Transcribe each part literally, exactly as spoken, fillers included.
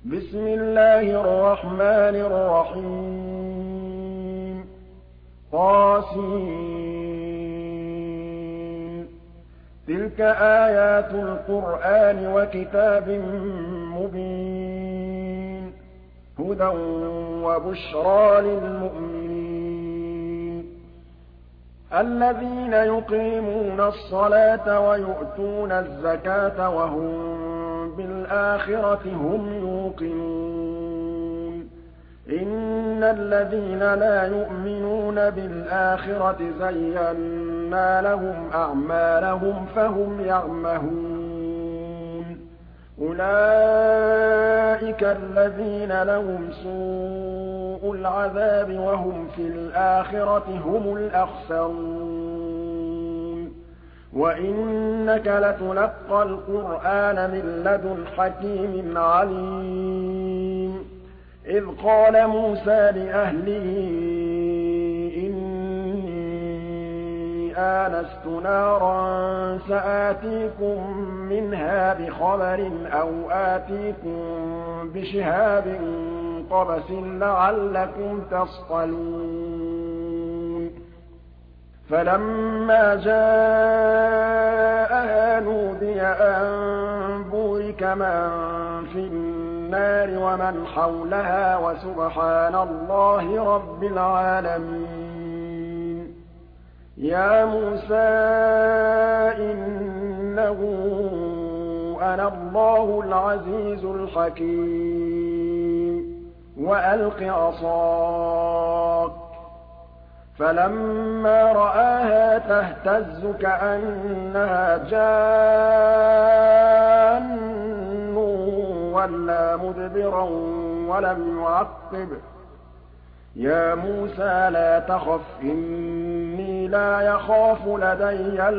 بسم الله الرحمن الرحيم طاسين تلك آيات القرآن وكتاب مبين هدى وبشرى للمؤمنين الذين يقيمون الصلاة ويؤتون الزكاة وهم بالآخرة هم يوقنون إن الذين لا يؤمنون بالآخرة زينا لهم أعمالهم فهم يعمهون أولئك الذين لهم سوء العذاب وهم في الآخرة هم الأخسرون وإنك لتلقى القرآن من لدن حكيم عليم إذ قال موسى لأهله إني آنست نارا سآتيكم منها بخبر أو آتيكم بشهاب قبس لعلكم تصطلون فلما جاءها نودي أن بورك من في النار ومن حولها وسبحان الله رب العالمين يا موسى إنه أنا الله العزيز الحكيم وألق عصاك فلما رآها تهتز كأنها جان ولا مدبرا ولم يعقب يا موسى لا تخف إني لا يخاف لدي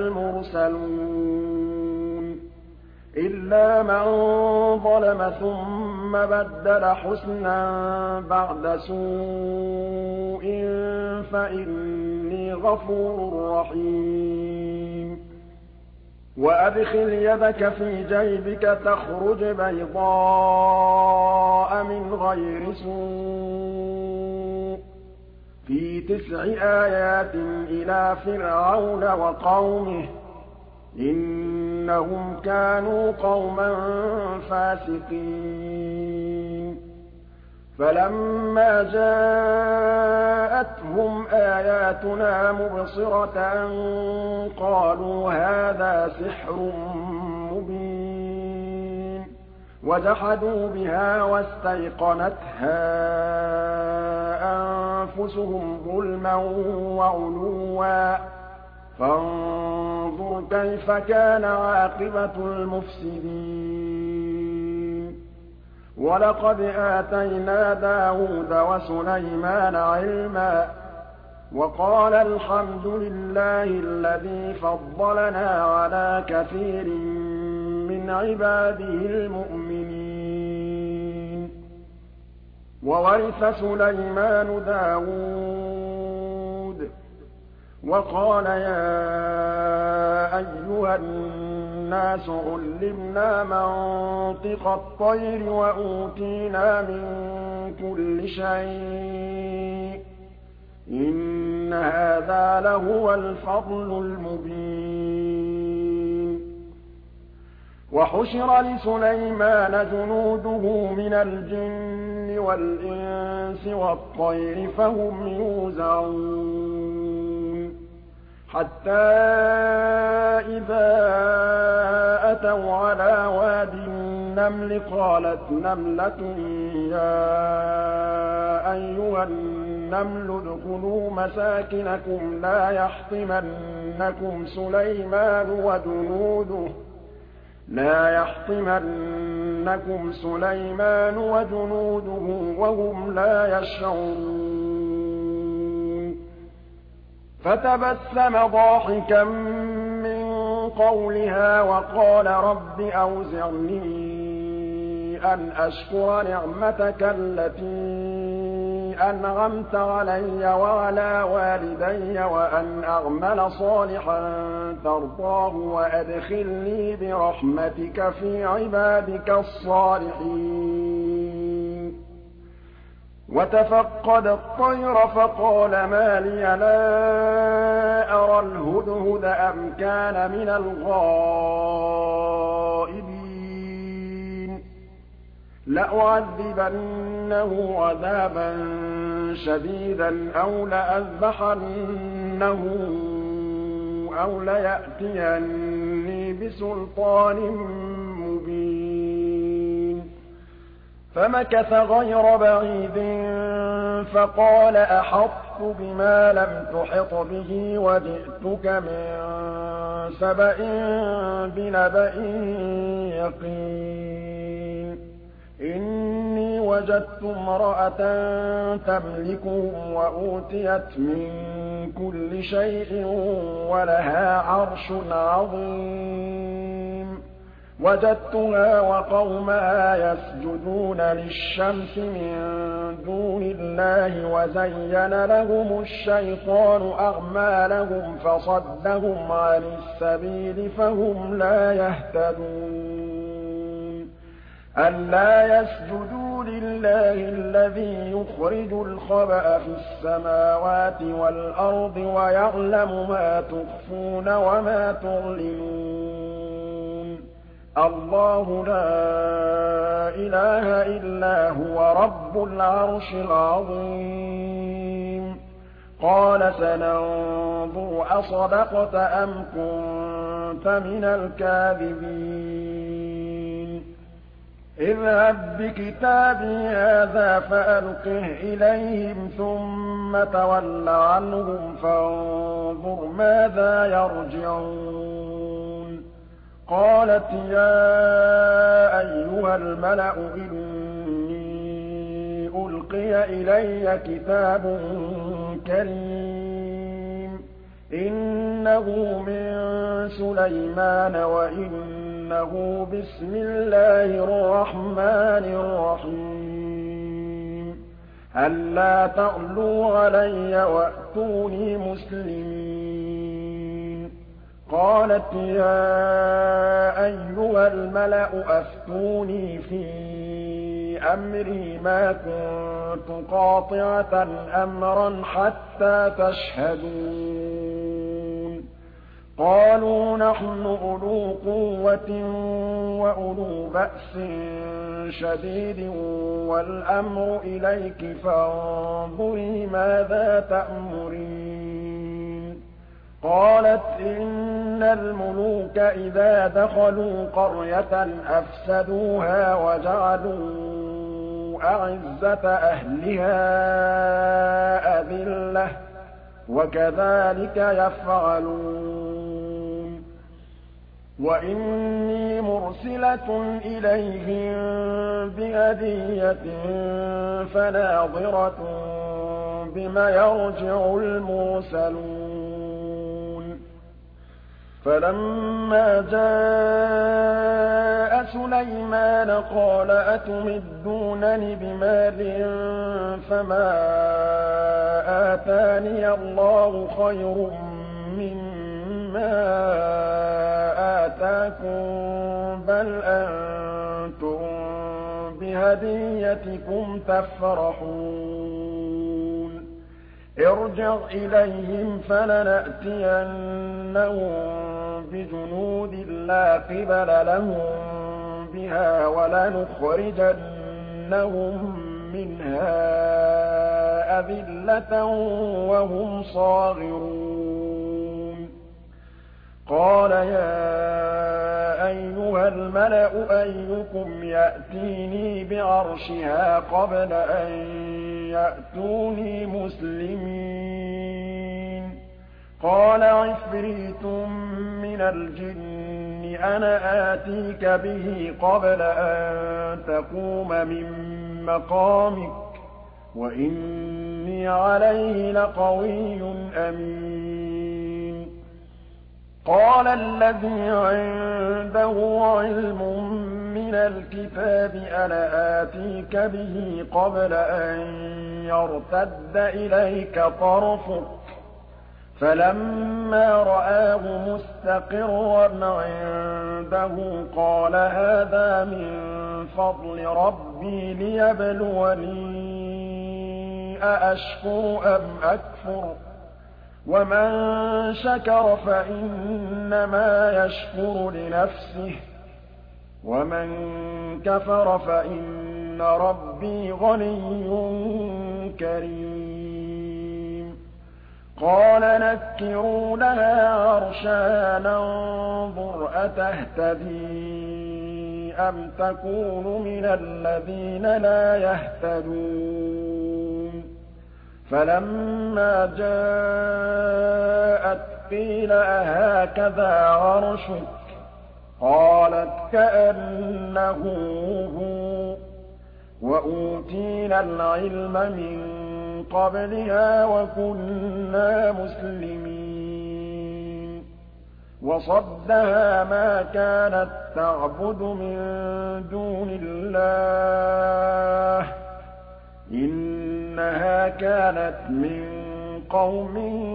المرسلون إلا من ظلم ثم بدل حسنا بعد سوء فإني غفور رحيم وأدخل يدك في جيبك تخرج بيضاء من غير سوء في تسع آيات إلى فرعون وقومه إنهم كانوا قوما فاسقين فلما جاءتهم آياتنا مبصرة قالوا هذا سحر مبين وجحدوا بها واستيقنتها أنفسهم ظلما وعلوا فانظر كيف كان عاقبة المفسدين ولقد آتينا داود وسليمان علما وقال الحمد لله الذي فضلنا على كثير من عباده المؤمنين وورث سليمان داود وقال يا أيها الناس علمنا منطق الطير وأوتينا من كل شيء إن هذا لهو الفضل المبين وحشر لسليمان جنوده من الجن والإنس والطير فهم يوزعون حتى إذا أتوا على واد النمل قالت نملة يا أيها النمل ادخلوا مساكنكم لا يحطمنكم سليمان وجنوده لا يحطمنكم سليمان وجنوده وهم لا يشعرون فتبسم ضاحكا من قولها وقال رب أوزعني أن أشكر نعمتك التي أنعمت علي وعلى والدي وأن أعمل صالحا ترضاه وأدخلني برحمتك في عبادك الصالحين وتفقد الطير فقال ما لي لا أرى الهدهد أم كان من الغائبين لأعذبنه عذابا شديدا أو لأذبحنه أو ليأتيني بسلطان مبين فمكث غير بعيد فقال أحطت بما لم تحط به وجئتك من سبأ بنبأ يقين إني وجدت امرأة تملكهم وأوتيت من كل شيء ولها عرش عظيم وجدتها وقومها يسجدون للشمس من دون الله وزين لهم الشيطان أعمالهم فصدهم عن السبيل فهم لا يهتدون ألا يسجدوا لله الذي يخرج الخبأ في السماوات والأرض ويعلم ما تخفون وما تعلنون الله لا إله إلا هو رب العرش العظيم قال سننظر أصدقت أم كنت من الكاذبين اذهب بكتابي هذا فألقه إليهم ثم تول عنهم فانظر ماذا يرجعون قالت يا أيها الملأ إني ألقي إلي كتاب كريم إنه من سليمان وإنه بسم الله الرحمن الرحيم ألا تعلوا علي وأتوني مسلمين قالت يا أيها الملأ أفتوني في أمري ما كنت قاطعة أمرا حتى تشهدون قالوا نحن أولو قوة وأولو بأس شديد والأمر إليك فانظري ماذا تأمرين قالت إن الملوك إذا دخلوا قرية أفسدوها وجعلوا أعزة أهلها أذلة وكذلك يفعلون وإني مرسلة إليهم بهدية فناظرة بما يرجع المرسلون فلما جاء سليمان قال أتمدونني بمال فما آتاني الله خير مما آتاكم بل أنتم بهديتكم تفرحون ارجع إليهم فلنأتينهم بجنود لا قبل لهم بها ولنخرجنهم منها أذلة وهم صاغرون قال يا أيها الملأ أيكم يأتيني بعرشها قبل أن يأتوني مسلمين قال عفريت من الجن أنا آتيك به قبل أن تقوم من مقامك وإني عليه لقوي أمين قال الذي عنده علم من الكتاب أنا آتيك به قبل أن يرتد إليك طرفك فلما رآه مستقرا عنده قال هذا من فضل ربي ليبلوني أأشكر أم أكفر ومن شكر فإنما يشكر لنفسه ومن كفر فإن ربي غني كريم قال نكروا لها عرشها ننظر أتهتدي أم تكون من الذين لا يهتدون فلما جاءت قيل أهكذا عرشك قالت كأنه هو وأوتينا العلم من قبلها وكنا مسلمين وصدها ما كانت تعبد من دون الله إنها كانت من قوم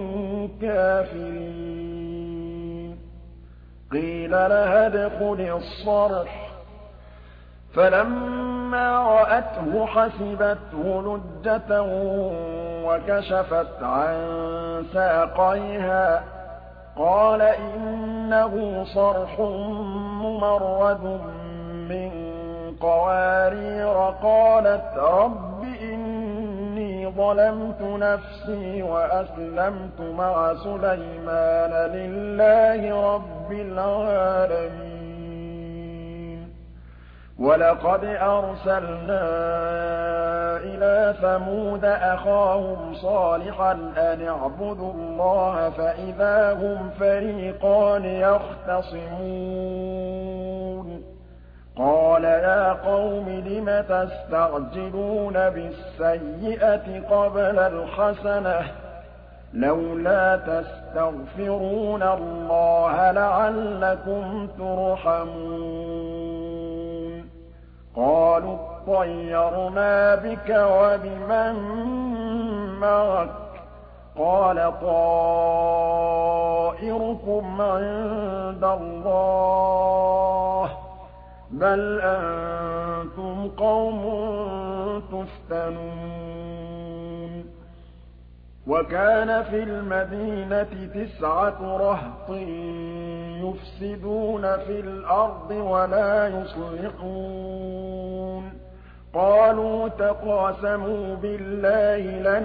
كافرين قيل لها ادخلي الصرح فلما رأته حسبته لجة وكشفت عن ساقيها قال إنه صرح ممرد من قوارير قالت رب إني ظلمت نفسي وأسلمت مع سليمان لله رب العالمين ولقد أرسلنا إلى ثمود أخاهم صالحا أن اعبدوا الله فإذا هم فريقان يختصمون قال يا قوم لم تستعجلون بالسيئة قبل الحسنة لولا تستغفرون الله لعلكم ترحمون قالوا اطيرنا بك وبمن معك قال طائركم عند الله بل أنتم قوم تفتنون وكان في المدينة تسعة رهط يفسدون في الأرض ولا يصلحون قالوا تقاسموا بالله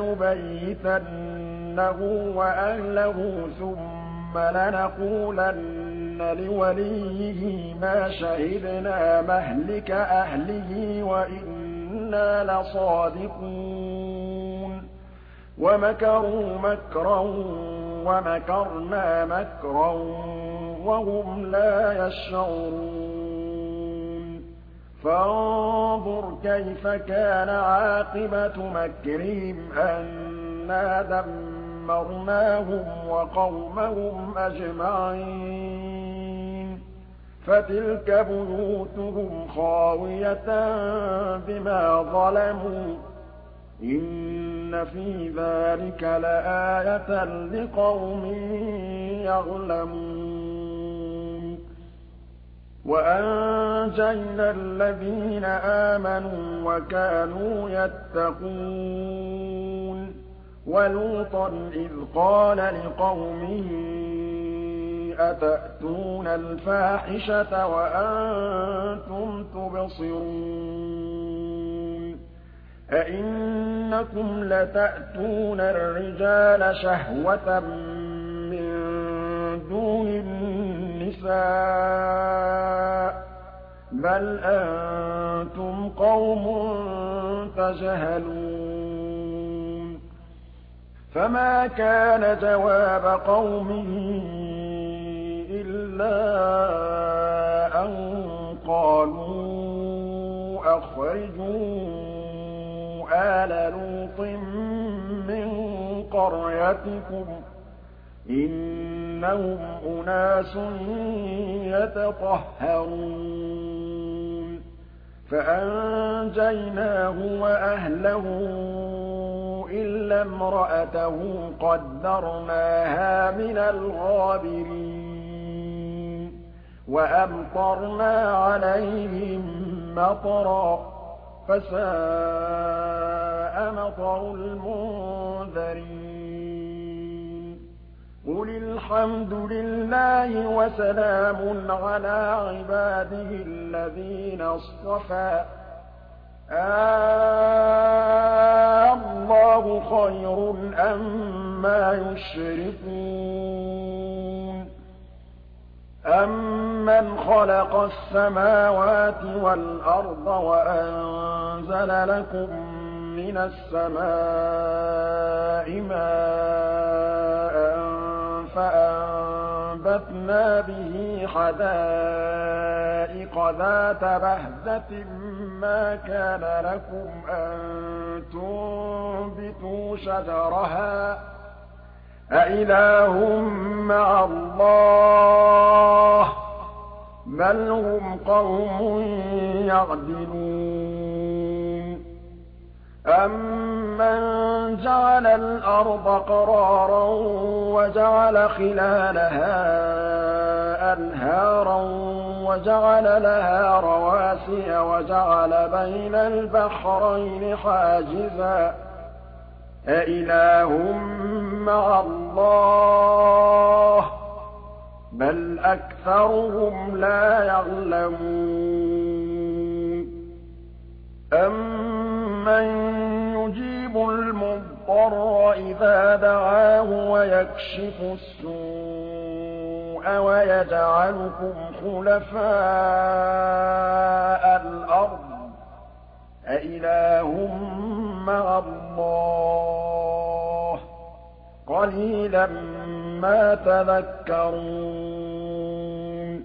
لنبيتنه وأهله ثم لنقولن لوليه ما شهدنا مهلك أهله وإنا لصادقون ومكروا مكرا ومكرنا مكرا وهم لا يشعرون فانظر كيف كان عاقبة مكرهم أنا دمرناهم وقومهم أجمعين فتلك بيوتهم خاوية بما ظلموا إن في ذلك لآية لقوم يعلمون وأنجينا الذين آمنوا وكانوا يتقون ولوطا إذ قال لقومه أتأتون الفاحشة وأنتم تبصرون أئنكم لتأتون الرجال شهوة من دون النساء بل أنتم قوم تجهلون فما كان جواب قومه إلا أن قالوا أخرجوا آل لوط من قريتكم إنهم أناس يتطهرون فأنجيناه وأهله إلا امرأته قدرناها من الغابرين وأمطرنا عليهم مطرا فساء السَّاءَ مَطَرُ الْمُنذَرِينَ قُلِ الْحَمْدُ لِلَّهِ وَسَلَامٌ عَلَىٰ عِبَادِهِ الَّذِينَ اصْطَفَىٰ آللَّهُ خَيْرٌ أَمَّا يُشْرِكُونَ أَمَّنْ خَلَقَ السَّمَاوَاتِ وَالْأَرْضَ وَأَنزَلَ لَكُم مِّنَ السَّمَاءِ مَاءً فَأَنبَتْنَا بِهِ حَدَائِقَ ذَاتَ بَهْجَةٍ مَّا كَانَ لَكُمْ أَن تُنبِتُوا شَجَرَهَا أَإِلَٰهٌ مَّعَ اللَّهِ ۚ بَلْ هُمْ قَوْمٌ يَعْدِلُونَ أَمَّن جَعَلَ الْأَرْضَ قَرَارًا وَجَعَلَ خِلَالَهَا أَنْهَارًا وَجَعَلَ لَهَا رَوَاسِيَ وَجَعَلَ بَيْنَ الْبَحْرَيْنِ حَاجِزًا أَإِلَٰهٌ مَّعَ اللَّهِ ۚ بَلْ أَكْثَرُهُمْ لَا يَعْلَمُونَ أَمَّن يُجِيبُ الْمُضْطَرَّ إِذَا دَعَاهُ وَيَكْشِفُ السُّوءَ وَيَجْعَلُكُمْ خُلَفَاءَ الْأَرْضِ أَإِلَٰهٌ مَّعَ اللَّهِ ۚ قَلِيلًا مَّا تَذَكَّرُونَ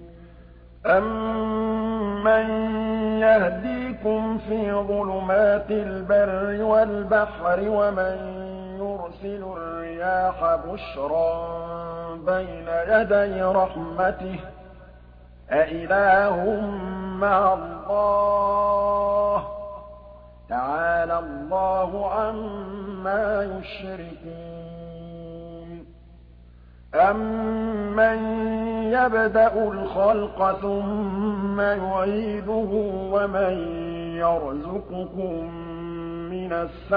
أَمَّن يَهْدِيكُمْ فِي ظُلُمَاتِ الْبَرِّ وَالْبَحْرِ وَمَن يُرْسِلُ الرِّيَاحَ بُشْرًا بَيْنَ يَدَيْ رَحْمَتِهِ أَإِلَٰهٌ مَّعَ اللَّهِ ۚ تَعَالَى اللَّهُ عَمَّا يُشْرِكُونَ أَمَّن يَبْدَأُ الْخَلْقَ ثُمَّ يُعِيدُهُ وَمَن يَرْزُقُكُم مِّنَ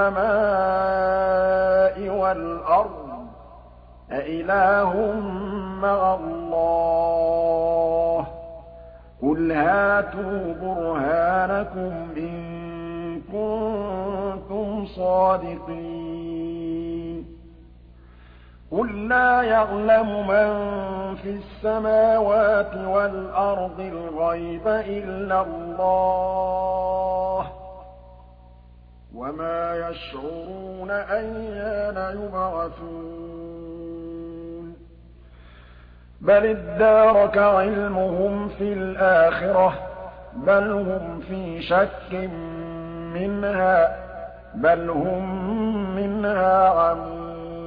السَّمَاءِ وَالْأَرْضِ أَإِلَٰهٌ مَّعَ اللَّهِ ۚ قُلْ هَاتُوا بُرْهَانَكُمْ إِن كُنتُمْ صَادِقِينَ قُل لَّا يَعْلَمُ مَن فِي السَّمَاوَاتِ وَالْأَرْضِ الْغَيْبَ إِلَّا اللَّهُ ۚ وَمَا يَشْعُرُونَ أَيَّانَ يُبْعَثُونَ بَلِ ادَّارَكَ عِلْمُهُمْ فِي الْآخِرَةِ ۚ بَلْ هُمْ فِي شَكٍّ مِّنْهَا ۖ بَلْ هُم مِّنْهَا عَمُونَ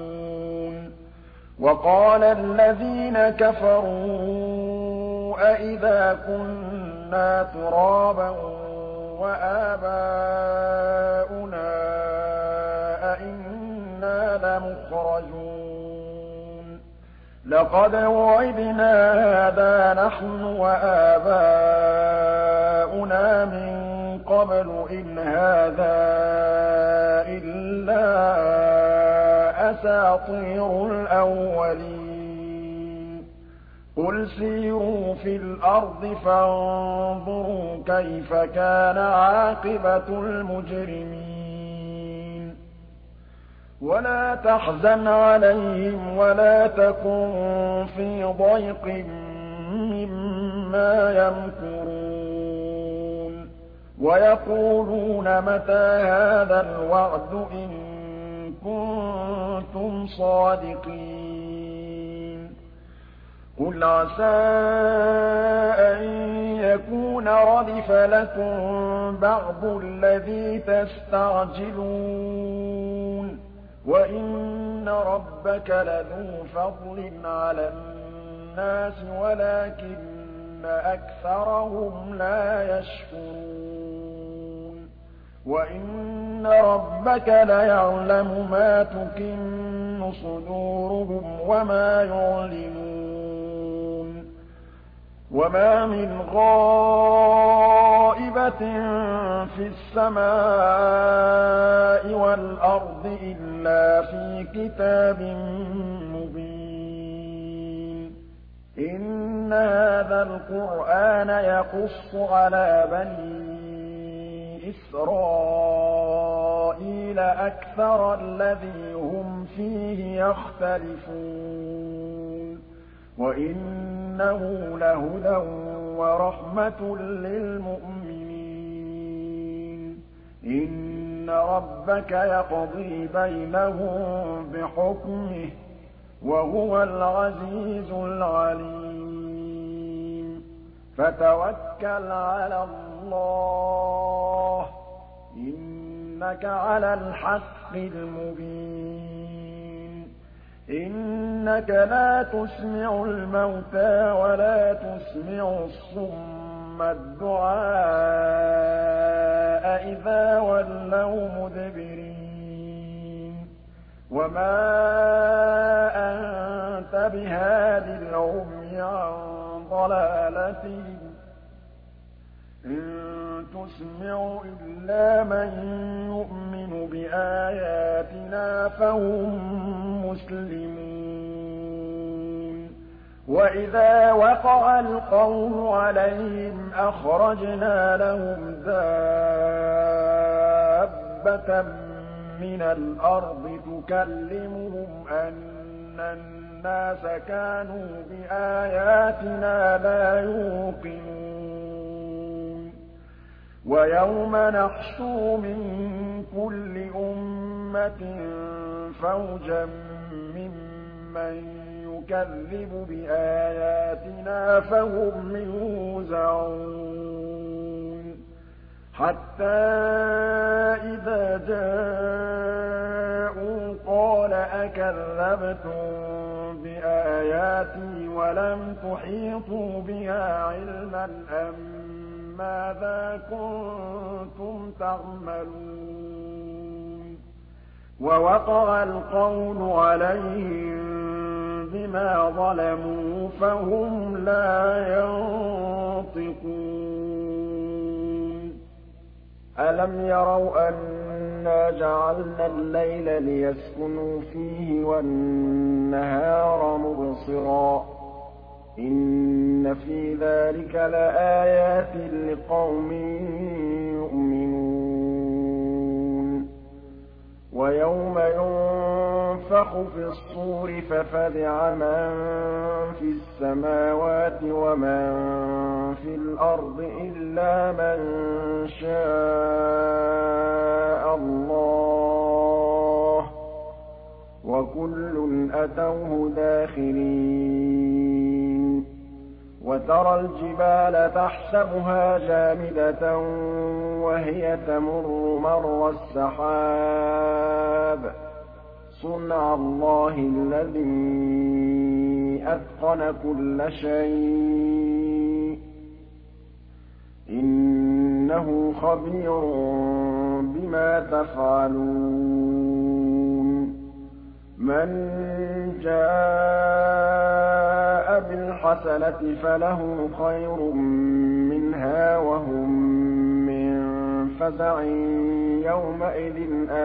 وَقَالَ الَّذِينَ كَفَرُوا أَإِذَا كُنَّا تُرَابًا وَآبَاؤُنَا أَإِنَّا لَمُخْرَجُونَ لَقَدْ وُعِدْنَا هَٰذَا نَحْنُ وَآبَاؤُنَا مِن قَبْلُ إِنْ هَٰذَا إِلَّا أَسَاطِيرُ الْأَوَّلِينَ قُلْ سِيرُوا فِي الْأَرْضِ فَانظُرُوا كَيْفَ كَانَ عَاقِبَةُ الْمُجْرِمِينَ وَلَا تَحْزَنْ عَلَيْهِمْ وَلَا تَكُن فِي ضَيْقٍ مِّمَّا يَمْكُرُونَ وَيَقُولُونَ مَتَىٰ هَٰذَا الْوَعْدُ إِن كُنتُمْ صَادِقِينَ قُلْ عَسَىٰ أَن يَكُونَ رَدِفَ لَكُم بَعْضُ الَّذِي تَسْتَعْجِلُونَ وَإِنَّ رَبَّكَ لَذُو فَضْلٍ عَلَى النَّاسِ وَلَٰكِنَّ أَكْثَرَهُمْ لَا يَشْكُرُونَ وَإِنَّ رَبَّكَ لَيَعْلَمُ مَا تُكِنُّ صُدُورُهُمْ وَمَا يُعْلِنُونَ وَمَا مِنْ غَائِبَةٍ فِي السَّمَاءِ وَالْأَرْضِ كتاب مبين إن هذا القرآن يقص على بني إسرائيل أكثر الذي هم فيه يختلفون وإنه لهدى ورحمة للمؤمنين إن ربك يقضي بينهم بحكمه وهو العزيز العليم فتوكل على الله إنك على الحق المبين إنك لا تسمع الموتى ولا تسمع الصم الدعاء إذا ولوا مدبرين وما أنت بهاد العمي عن ضلالتهم إن تسمع إلا من يؤمن بآياتنا فهم مسلمون وإذا وقع القول عليهم أخرجنا لهم دابة من الأرض تكلمهم أن الناس كانوا بآياتنا لا يوقنون ويوم نحشر من كل أمة فوجا ممن يكذب بآياتنا فهم يوزعون حتى إذا جاءوا قال أكذبتم بآياتي ولم تحيطوا بها علما أم ماذا كنتم تعملون ووقع القول عليهم بما ظلموا فهم لا ينطقون ألم يروا أنا جعلنا الليل ليسكنوا فيه والنهار مبصرا إن في ذلك لآيات لقوم يؤمنون ويوم ينفخ في الصور ففزع من في السماوات ومن في الأرض إلا من شاء الله وكل أتوه داخرين وترى الجبال تحسبها جامدة وهي تمر مر السحاب صنع الله الذي أتقن كل شيء إنه خبير بما تفعلون من جاء بالحسنة فله خير منها وهم من فزع يومئذ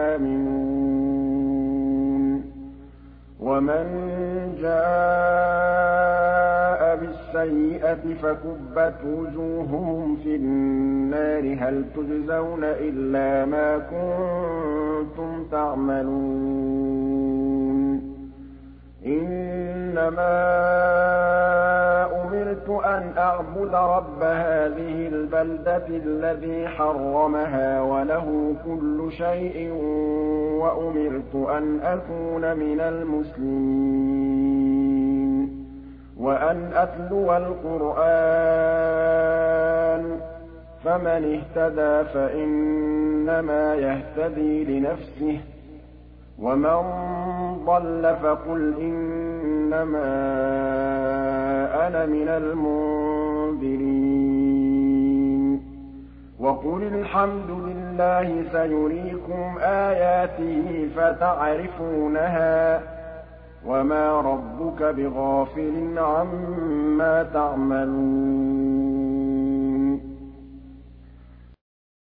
آمنون ومن جاء بالسيئة فكبت وجوههم في النار هل تجزون إلا ما كنتم تعملون إنما أمرت أن أعبد رب هذه البلدة الذي حرمها وله كل شيء وأمرت أن أكون من المسلمين وأن أتلو القرآن فمن اهتدى فإنما يهتدي لنفسه ومن ضل فقل إنما أنا من المنذرين وقل الحمد لله سيريكم آياته فتعرفونها وما ربك بغافل عما تعملون